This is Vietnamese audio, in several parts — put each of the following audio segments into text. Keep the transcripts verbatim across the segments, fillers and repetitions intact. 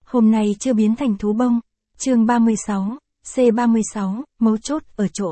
Hôm nay chưa biến thành thú bông. Chương ba mươi sáu, C ba mươi sáu, mấu chốt ở chỗ.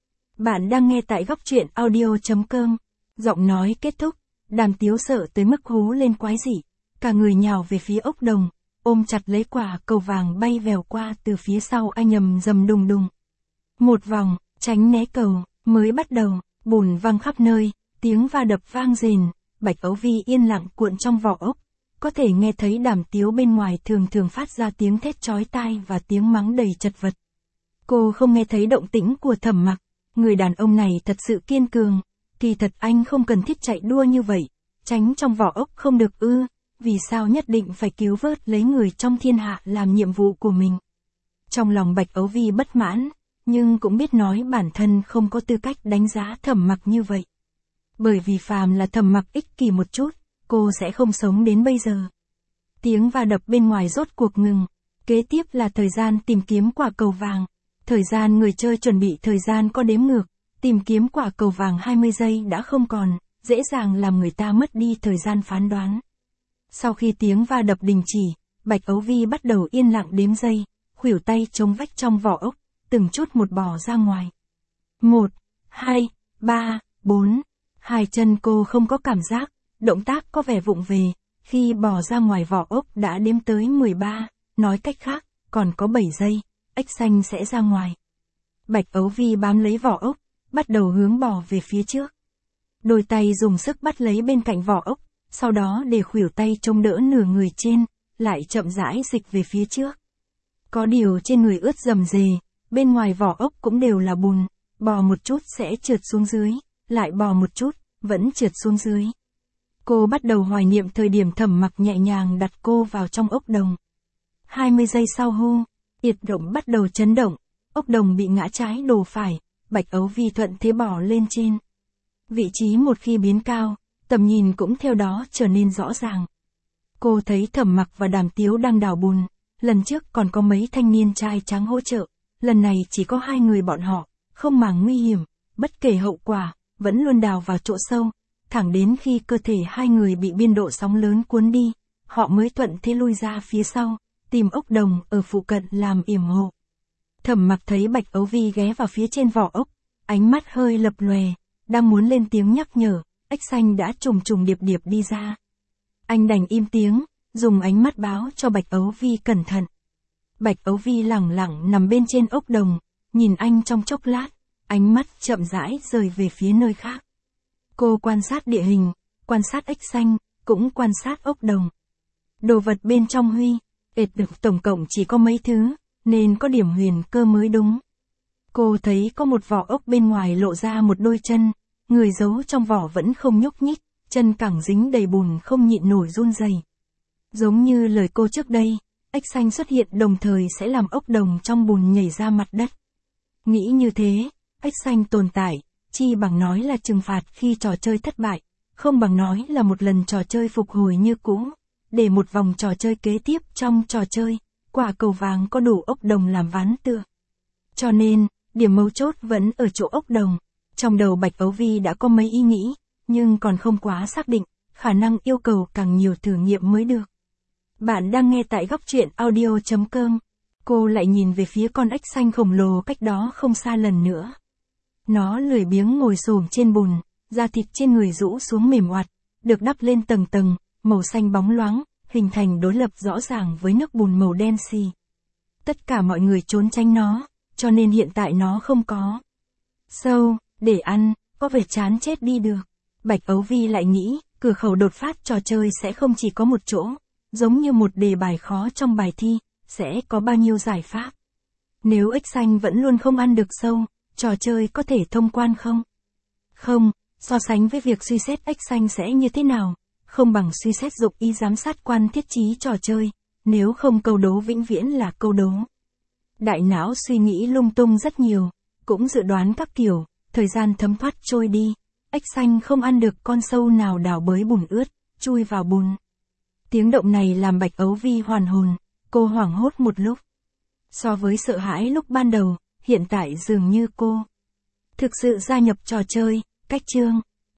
Bạn đang nghe tại góc truyện audio.com. Giọng nói kết thúc, Đàm Tiếu sợ tới mức hú lên quái dị. Cả người nhào về phía ốc đồng, ôm chặt lấy quả cầu vàng bay vèo qua từ phía sau anh ầm rầm đùng đùng. Một vòng, tránh né cầu, mới bắt đầu, bùn văng khắp nơi, tiếng va đập vang rền, Bạch Ấu Vi yên lặng cuộn trong vỏ ốc. Có thể nghe thấy Đàm Tiếu bên ngoài thường thường phát ra tiếng thét chói tai và tiếng mắng đầy chật vật. Cô không nghe thấy động tĩnh của Thẩm Mặc, người đàn ông này thật sự kiên cường, kỳ thật anh không cần thiết chạy đua như vậy, tránh trong vỏ ốc không được ư, vì sao nhất định phải cứu vớt lấy người trong thiên hạ làm nhiệm vụ của mình. Trong lòng Bạch Ấu Vi bất mãn, nhưng cũng biết nói bản thân không có tư cách đánh giá Thẩm Mặc như vậy. Bởi vì phàm là Thẩm Mặc ích kỷ một chút, cô sẽ không sống đến bây giờ. Tiếng va đập bên ngoài rốt cuộc ngừng, kế tiếp là thời gian tìm kiếm quả cầu vàng. Thời gian người chơi chuẩn bị thời gian có đếm ngược, tìm kiếm quả cầu vàng hai mươi giây đã không còn, dễ dàng làm người ta mất đi thời gian phán đoán. Sau khi tiếng va đập đình chỉ, Bạch Ấu Vi bắt đầu yên lặng đếm giây, khuỷu tay chống vách trong vỏ ốc, từng chút một bỏ ra ngoài. Một, hai, ba, bốn, hai chân cô không có cảm giác, động tác có vẻ vụng về, khi bỏ ra ngoài vỏ ốc đã đếm tới mười ba, nói cách khác, còn có bảy giây, ếch xanh sẽ ra ngoài. Bạch Ấu Vi bám lấy vỏ ốc, bắt đầu hướng bò về phía trước. Đôi tay dùng sức bắt lấy bên cạnh vỏ ốc, sau đó để khuỷu tay chống đỡ nửa người trên, lại chậm rãi dịch về phía trước. Có điều trên người ướt rầm rề, bên ngoài vỏ ốc cũng đều là bùn, bò một chút sẽ trượt xuống dưới, lại bò một chút, vẫn trượt xuống dưới. Cô bắt đầu hoài niệm thời điểm Thẩm Mặc nhẹ nhàng đặt cô vào trong ốc đồng. hai mươi giây sau hu, yệt động bắt đầu chấn động, ốc đồng bị ngã trái đổ phải, Bạch Ấu Vi thuận thế bỏ lên trên. Vị trí một khi biến cao, tầm nhìn cũng theo đó trở nên rõ ràng. Cô thấy Thẩm Mặc và Đàm Tiếu đang đào bùn, lần trước còn có mấy thanh niên trai trắng hỗ trợ, lần này chỉ có hai người bọn họ, không màng nguy hiểm, bất kể hậu quả, vẫn luôn đào vào chỗ sâu, thẳng đến khi cơ thể hai người bị biên độ sóng lớn cuốn đi, họ mới thuận thế lui ra phía sau, tìm ốc đồng ở phụ cận làm yểm hộ. Thẩm Mặc thấy Bạch Ấu Vi ghé vào phía trên vỏ ốc, ánh mắt hơi lập lòe, đang muốn lên tiếng nhắc nhở, ếch xanh đã trùng trùng điệp điệp đi ra. Anh đành im tiếng, dùng ánh mắt báo cho Bạch Ấu Vi cẩn thận. Bạch Ấu Vi lẳng lặng nằm bên trên ốc đồng, nhìn anh trong chốc lát, ánh mắt chậm rãi rời về phía nơi khác. Cô quan sát địa hình, quan sát ếch xanh, cũng quan sát ốc đồng. Đồ vật bên trong huy, ệt được tổng cộng chỉ có mấy thứ, nên có điểm huyền cơ mới đúng. Cô thấy có một vỏ ốc bên ngoài lộ ra một đôi chân, người giấu trong vỏ vẫn không nhúc nhích, chân cẳng dính đầy bùn không nhịn nổi run rẩy. Giống như lời cô trước đây, ếch xanh xuất hiện đồng thời sẽ làm ốc đồng trong bùn nhảy ra mặt đất. Nghĩ như thế, ếch xanh tồn tại, chi bằng nói là trừng phạt khi trò chơi thất bại, không bằng nói là một lần trò chơi phục hồi như cũ, để một vòng trò chơi kế tiếp trong trò chơi, quả cầu vàng có đủ ốc đồng làm ván tựa. Cho nên, điểm mấu chốt vẫn ở chỗ ốc đồng. Trong đầu Bạch Ấu Vi đã có mấy ý nghĩ, nhưng còn không quá xác định, khả năng yêu cầu càng nhiều thử nghiệm mới được. Bạn đang nghe tại góc truyện audio.com. Cô lại nhìn về phía con ếch xanh khổng lồ cách đó không xa lần nữa. Nó lười biếng ngồi xổm trên bùn, da thịt trên người rũ xuống mềm oặt, được đắp lên tầng tầng, màu xanh bóng loáng, hình thành đối lập rõ ràng với nước bùn màu đen xì. Tất cả mọi người trốn tránh nó, cho nên hiện tại nó không có sâu, để ăn, có vẻ chán chết đi được. Bạch Ấu Vi lại nghĩ, cửa khẩu đột phát trò chơi sẽ không chỉ có một chỗ, giống như một đề bài khó trong bài thi, sẽ có bao nhiêu giải pháp. Nếu ếch xanh vẫn luôn không ăn được sâu, trò chơi có thể thông quan không? Không, so sánh với việc suy xét ếch xanh sẽ như thế nào, không bằng suy xét dụng ý giám sát quan thiết trí trò chơi, nếu không câu đố vĩnh viễn là câu đố. Đại não suy nghĩ lung tung rất nhiều, cũng dự đoán các kiểu, thời gian thấm thoát trôi đi, ếch xanh không ăn được con sâu nào đào bới bùn ướt, chui vào bùn. Tiếng động này làm Bạch Ấu Vi hoàn hồn, cô hoảng hốt một lúc. So với sợ hãi lúc ban đầu, hiện tại dường như cô thực sự gia nhập trò chơi, cách chương.